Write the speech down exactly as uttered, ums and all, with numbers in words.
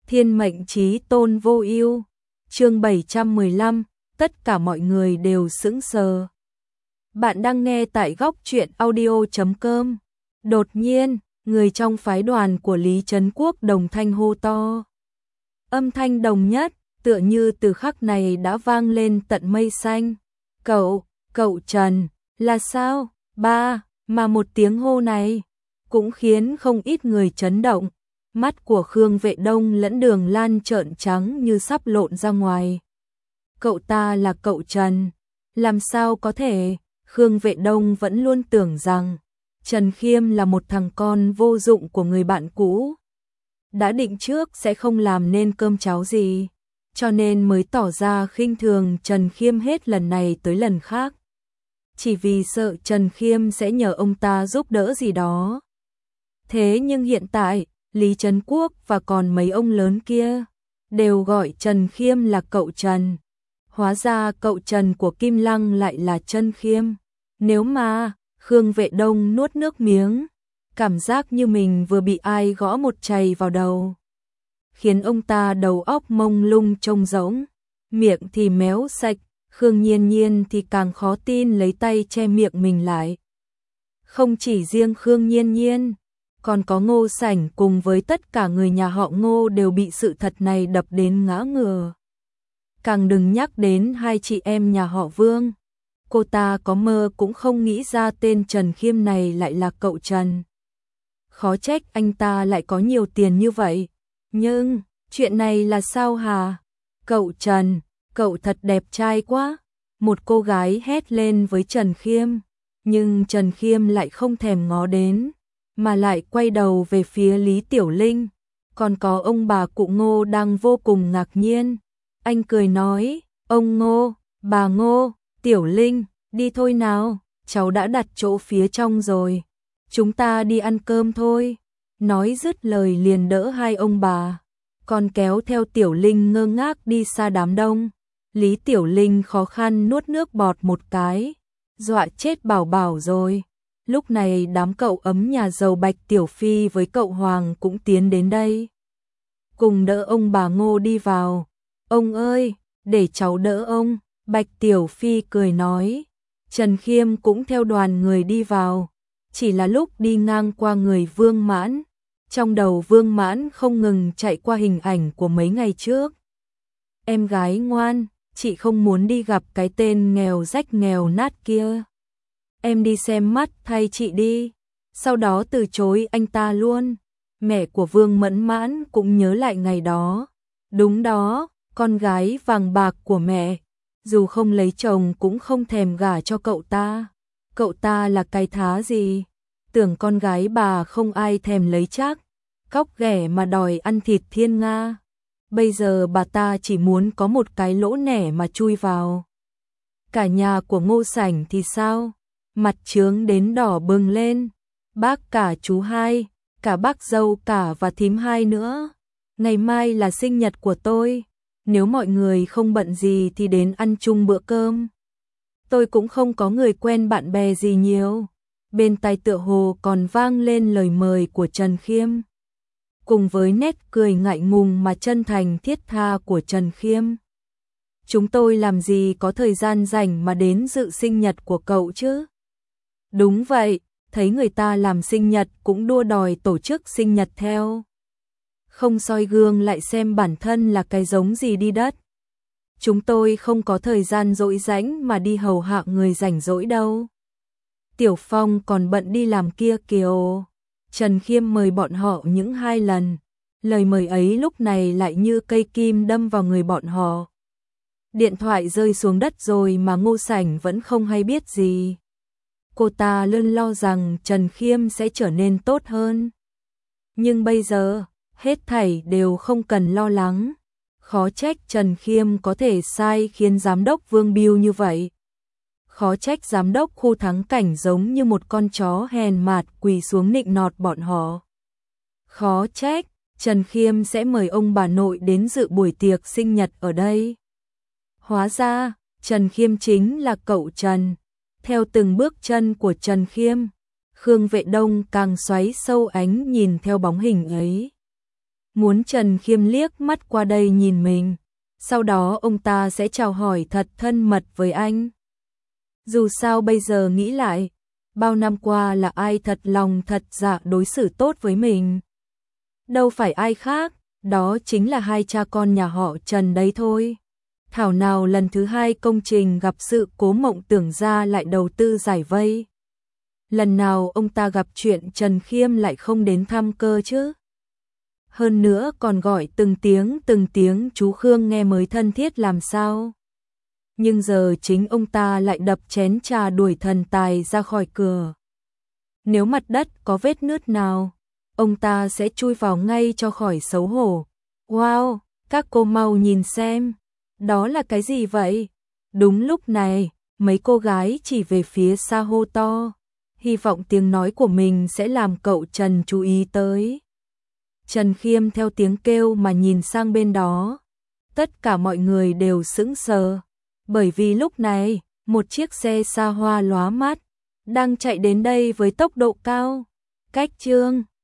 Thiên mệnh chí tôn vô ưu. Chương bảy trăm mười lăm, tất cả mọi người đều sững sờ. Bạn đang nghe tại góc truyện audio chấm com. Đột nhiên, người trong phái đoàn của Lý Trấn Quốc đồng thanh hô to. Âm thanh đồng nhất, tựa như từ khắc này đã vang lên tận mây xanh. Cậu, cậu Trần, là sao? Ba, mà một tiếng hô này cũng khiến không ít người chấn động. Mắt của Khương Vệ Đông lẫn Đường Lan trợn trắng như sắp lộn ra ngoài. Cậu ta là cậu Trần, làm sao có thể? Khương Vệ Đông vẫn luôn tưởng rằng Trần Khiêm là một thằng con vô dụng của người bạn cũ. Đã định trước sẽ không làm nên cơm cháo gì, cho nên mới tỏ ra khinh thường Trần Khiêm hết lần này tới lần khác. Chỉ vì sợ Trần Khiêm sẽ nhờ ông ta giúp đỡ gì đó. Thế nhưng hiện tại, Lý Trấn Quốc và còn mấy ông lớn kia đều gọi Trần Khiêm là cậu Trần. Hóa ra cậu Trần của Kim Lăng lại là Trân Khiêm. Nếu mà, Khương Vệ Đông nuốt nước miếng, cảm giác như mình vừa bị ai gõ một chày vào đầu, khiến ông ta đầu óc mông lung trông rỗng, miệng thì méo sạch. Khương Nhiên Nhiên thì càng khó tin lấy tay che miệng mình lại. Không chỉ riêng Khương Nhiên Nhiên, còn có Ngô Sảnh cùng với tất cả người nhà họ Ngô đều bị sự thật này đập đến ngã ngửa. Càng đừng nhắc đến hai chị em nhà họ Vương. Cô ta có mơ cũng không nghĩ ra tên Trần Khiêm này lại là cậu Trần. Khó trách anh ta lại có nhiều tiền như vậy. Nhưng, chuyện này là sao hả? Cậu Trần, cậu thật đẹp trai quá. Một cô gái hét lên với Trần Khiêm. Nhưng Trần Khiêm lại không thèm ngó đến, mà lại quay đầu về phía Lý Tiểu Linh. Còn có ông bà cụ Ngô đang vô cùng ngạc nhiên. Anh cười nói, ông Ngô, bà Ngô, Tiểu Linh, đi thôi nào, cháu đã đặt chỗ phía trong rồi. Chúng ta đi ăn cơm thôi. Nói dứt lời liền đỡ hai ông bà, còn kéo theo Tiểu Linh ngơ ngác đi xa đám đông. Lý Tiểu Linh khó khăn nuốt nước bọt một cái, dọa chết Bảo Bảo rồi. Lúc này đám cậu ấm nhà giàu Bạch Tiểu Phi với cậu Hoàng cũng tiến đến đây, cùng đỡ ông bà Ngô đi vào. Ông ơi, để cháu đỡ ông. Bạch Tiểu Phi cười nói. Trần Khiêm cũng theo đoàn người đi vào. Chỉ là lúc đi ngang qua người Vương Mãn, trong đầu Vương Mãn không ngừng chạy qua hình ảnh của mấy ngày trước. Em gái ngoan, chị không muốn đi gặp cái tên nghèo rách nghèo nát kia. Em đi xem mắt thay chị đi. Sau đó từ chối anh ta luôn. Mẹ của Vương Mẫn Mãn cũng nhớ lại ngày đó. Đúng đó, con gái vàng bạc của mẹ, dù không lấy chồng cũng không thèm gả cho cậu ta. Cậu ta là cái thá gì? Tưởng con gái bà không ai thèm lấy chắc, cóc ghẻ mà đòi ăn thịt thiên nga. Bây giờ bà ta chỉ muốn có một cái lỗ nẻ mà chui vào. Cả nhà của Ngô Sảnh thì sao? Mặt trướng đến đỏ bừng lên. Bác cả chú hai, cả bác dâu cả và thím hai nữa. Ngày mai là sinh nhật của tôi. Nếu mọi người không bận gì thì đến ăn chung bữa cơm. Tôi cũng không có người quen bạn bè gì nhiều. Bên tai tựa hồ còn vang lên lời mời của Trần Khiêm, cùng với nét cười ngại ngùng mà chân thành thiết tha của Trần Khiêm. Chúng tôi làm gì có thời gian rảnh mà đến dự sinh nhật của cậu chứ? Đúng vậy, thấy người ta làm sinh nhật cũng đua đòi tổ chức sinh nhật theo. Không soi gương lại xem bản thân là cái giống gì đi đất. Chúng tôi không có thời gian rỗi rãnh mà đi hầu hạ người rảnh rỗi đâu. Tiểu Phong còn bận đi làm kia kìa. Trần Khiêm mời bọn họ những hai lần. Lời mời ấy lúc này lại như cây kim đâm vào người bọn họ. Điện thoại rơi xuống đất rồi mà Ngô Sảnh vẫn không hay biết gì. Cô ta luôn lo rằng Trần Khiêm sẽ trở nên tốt hơn. Nhưng bây giờ, hết thảy đều không cần lo lắng. Khó trách Trần Khiêm có thể sai khiến giám đốc Vương Biêu như vậy. Khó trách giám đốc khu thắng cảnh giống như một con chó hèn mạt quỳ xuống nịnh nọt bọn họ. Khó trách Trần Khiêm sẽ mời ông bà nội đến dự buổi tiệc sinh nhật ở đây. Hóa ra, Trần Khiêm chính là cậu Trần. Theo từng bước chân của Trần Khiêm, Khương Vệ Đông càng xoáy sâu ánh nhìn theo bóng hình ấy. muốn Trần Khiêm liếc mắt qua đây nhìn mình, sau đó ông ta sẽ chào hỏi thật thân mật với anh. Dù sao bây giờ nghĩ lại, bao năm qua là ai thật lòng thật dạ đối xử tốt với mình. Đâu phải ai khác, đó chính là hai cha con nhà họ Trần đấy thôi. Thảo nào lần thứ hai công trình gặp sự cố Mộng Tưởng Gia lại đầu tư giải vây. Lần nào ông ta gặp chuyện Trần Khiêm lại không đến thăm cơ chứ. Hơn nữa còn gọi từng tiếng từng tiếng chú Khương nghe mới thân thiết làm sao. Nhưng giờ chính ông ta lại đập chén trà đuổi thần tài ra khỏi cửa. Nếu mặt đất có vết nứt nào, ông ta sẽ chui vào ngay cho khỏi xấu hổ. Wow, các cô mau nhìn xem, đó là cái gì vậy? Đúng lúc này, mấy cô gái chỉ về phía xa hô to, hy vọng tiếng nói của mình sẽ làm cậu Trần chú ý tới. Trần Khiêm theo tiếng kêu mà nhìn sang bên đó. Tất cả mọi người đều sững sờ, bởi vì lúc này, một chiếc xe xa hoa lóa mắt đang chạy đến đây với tốc độ cao. Cách Trương